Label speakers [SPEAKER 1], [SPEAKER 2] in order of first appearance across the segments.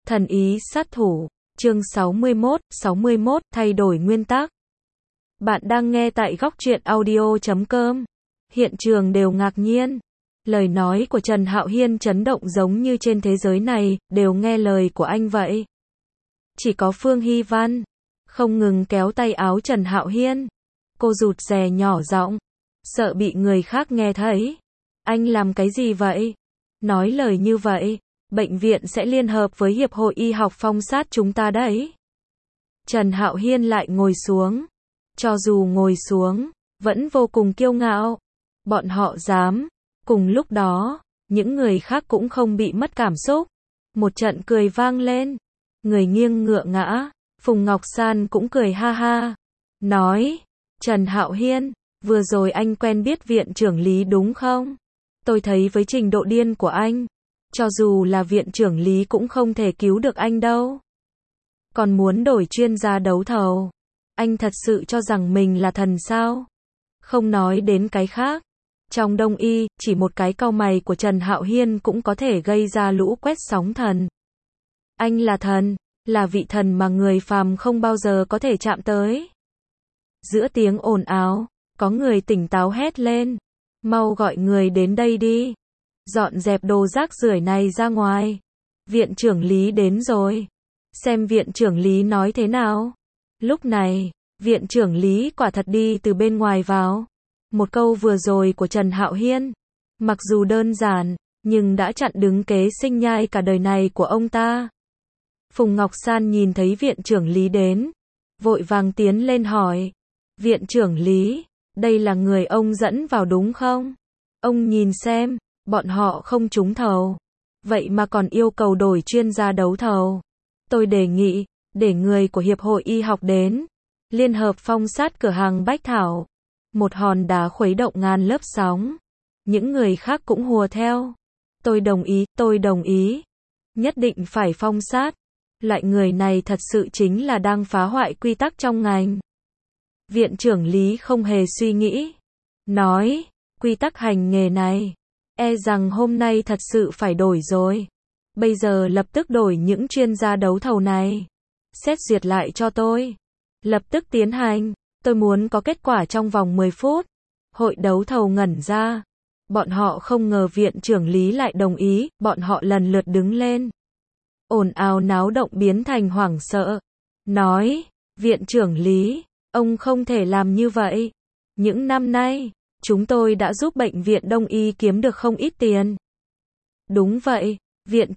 [SPEAKER 1] Thần ý sát thủ, chương 61, thay đổi nguyên tắc. Bạn đang nghe tại góc truyện audio.com. Hiện trường đều ngạc nhiên. Lời nói của Trần Hạo Hiên chấn động giống như trên thế giới này, đều nghe lời của anh vậy. Chỉ có Phương Hy Văn, không ngừng kéo tay áo Trần Hạo Hiên. Cô rụt rè nhỏ giọng, sợ bị người khác nghe thấy. Anh làm cái gì vậy? Nói lời như vậy, bệnh viện sẽ liên hợp với Hiệp hội Y học Phong sát chúng ta đấy. Trần Hạo Hiên lại ngồi xuống. Cho dù ngồi xuống, vẫn vô cùng kiêu ngạo. Bọn họ dám. Cùng lúc đó, những người khác cũng không bị mất cảm xúc. Một trận cười vang lên. Người nghiêng ngựa ngã. Phùng Ngọc San cũng cười ha ha. Nói, Trần Hạo Hiên, vừa rồi anh quen biết viện trưởng Lý đúng không? Tôi thấy với trình độ điên của anh, cho dù là viện trưởng Lý cũng không thể cứu được anh đâu. Còn muốn đổi chuyên gia đấu thầu. Anh thật sự cho rằng mình là thần sao? Không nói đến cái khác. Trong Đông y, chỉ một cái cau mày của Trần Hạo Hiên cũng có thể gây ra lũ quét sóng thần. Anh là thần, là vị thần mà người phàm không bao giờ có thể chạm tới. Giữa tiếng ồn ào, có người tỉnh táo hét lên. Mau gọi người đến đây đi. Dọn dẹp đồ rác rưởi này ra ngoài. Viện trưởng Lý đến rồi. Xem viện trưởng Lý nói thế nào. Lúc này, viện trưởng Lý quả thật đi từ bên ngoài vào. Một câu vừa rồi của Trần Hạo Hiên, mặc dù đơn giản, nhưng đã chặn đứng kế sinh nhai cả đời này của ông ta. Phùng Ngọc San nhìn thấy viện trưởng Lý đến, vội vàng tiến lên hỏi. Viện trưởng Lý, đây là người ông dẫn vào đúng không? Ông nhìn xem, bọn họ không trúng thầu. Vậy mà còn yêu cầu đổi chuyên gia đấu thầu. Tôi đề nghị, để người của Hiệp hội Y học đến. Liên hợp phong sát cửa hàng Bách Thảo. Một hòn đá khuấy động ngàn lớp sóng. Những người khác cũng hùa theo. Tôi đồng ý. Nhất định phải phong sát. Loại người này thật sự chính là đang phá hoại quy tắc trong ngành. Viện trưởng Lý không hề suy nghĩ. Nói, quy tắc hành nghề này, e rằng hôm nay thật sự phải đổi rồi. Bây giờ lập tức đổi những chuyên gia đấu thầu này. Xét duyệt lại cho tôi. Lập tức tiến hành. Tôi muốn có kết quả trong vòng 10 phút. Hội đấu thầu ngẩn ra. Bọn họ không ngờ viện trưởng Lý lại đồng ý. Bọn họ lần lượt đứng lên. Ồn ào náo động biến thành hoảng sợ. Nói, viện trưởng Lý, ông không thể làm như vậy. Những năm nay, chúng tôi đã giúp bệnh viện Đông y kiếm được không ít tiền. Đúng vậy, viện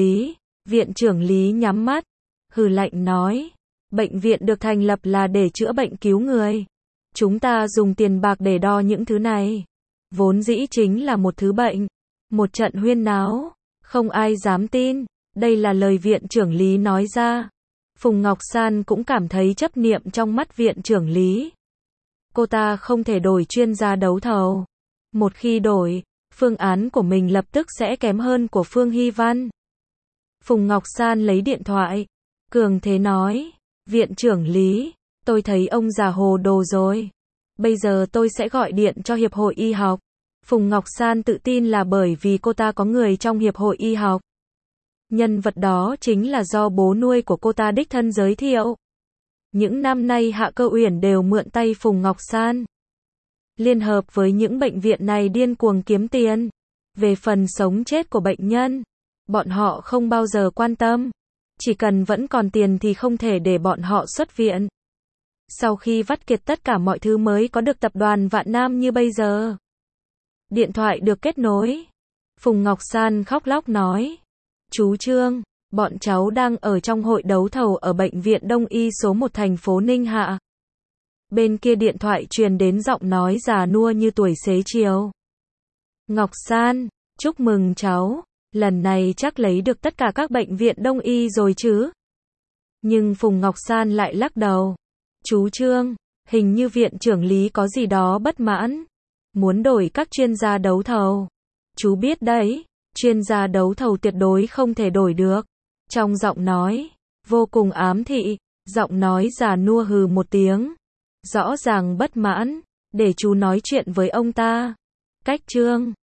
[SPEAKER 1] trưởng Lý nhắm mắt, hừ lạnh nói, bệnh viện được thành lập là để chữa bệnh cứu người. Chúng ta dùng tiền bạc để đo những thứ này. Vốn dĩ chính là một thứ bệnh. Một trận huyên náo, không ai dám tin. Đây là lời viện trưởng Lý nói ra. Phùng Ngọc San cũng cảm thấy chấp niệm trong mắt viện trưởng Lý. Cô ta không thể đổi chuyên gia đấu thầu. Một khi đổi, phương án của mình lập tức sẽ kém hơn của Phương Hy Văn. Phùng Ngọc San lấy điện thoại. Cường thế nói, viện trưởng Lý, tôi thấy ông già hồ đồ rồi. Bây giờ tôi sẽ gọi điện cho Hiệp hội Y học. Phùng Ngọc San tự tin là bởi vì cô ta có người trong Hiệp hội Y học. Nhân vật đó chính là do bố nuôi của cô ta đích thân giới thiệu. Những năm nay Hạ Cơ Uyển đều mượn tay Phùng Ngọc San. Liên hợp với những bệnh viện này điên cuồng kiếm tiền. Về phần sống chết của bệnh nhân, bọn họ không bao giờ quan tâm. Chỉ cần vẫn còn tiền thì không thể để bọn họ xuất viện. Sau khi vắt kiệt tất cả mọi thứ mới có được tập đoàn Vạn Nam như bây giờ. Điện thoại được kết nối. Phùng Ngọc San khóc lóc nói. Chú Trương, bọn cháu đang ở trong hội đấu thầu ở bệnh viện Đông y số 1 thành phố Ninh Hạ. Bên kia điện thoại truyền đến giọng nói già nua như tuổi xế chiều. Ngọc San, chúc mừng cháu, lần này chắc lấy được tất cả các bệnh viện Đông y rồi chứ. Nhưng Phùng Ngọc San lại lắc đầu. Chú Trương, hình như viện trưởng Lý có gì đó bất mãn. Muốn đổi các chuyên gia đấu thầu. Chú biết đấy. Chuyên gia đấu thầu tuyệt đối không thể đổi được. Trong giọng nói, vô cùng ám thị, giọng nói già nua hừ một tiếng. Rõ ràng bất mãn, để chú nói chuyện với ông ta. Cách Trương,